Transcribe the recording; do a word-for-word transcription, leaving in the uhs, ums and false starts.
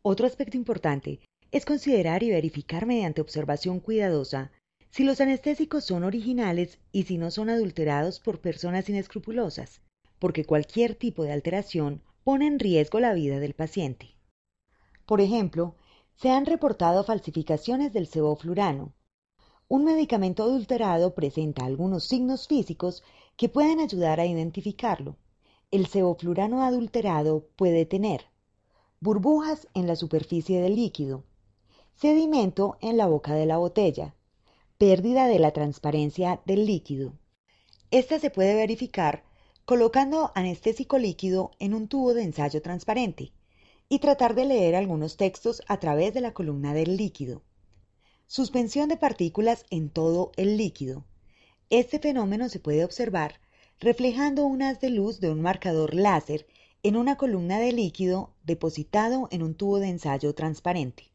Otro aspecto importante es considerar y verificar mediante observación cuidadosa si los anestésicos son originales y si no son adulterados por personas inescrupulosas, porque cualquier tipo de alteración pone en riesgo la vida del paciente. Por ejemplo, se han reportado falsificaciones del sevoflurano. Un medicamento adulterado presenta algunos signos físicos que pueden ayudar a identificarlo. El sevoflurano adulterado puede tener burbujas en la superficie del líquido, sedimento en la boca de la botella, pérdida de la transparencia del líquido. Esta se puede verificar colocando anestésico líquido en un tubo de ensayo transparente y tratar de leer algunos textos a través de la columna del líquido. Suspensión de partículas en todo el líquido. Este fenómeno se puede observar reflejando un haz de luz de un marcador láser en una columna de líquido depositado en un tubo de ensayo transparente.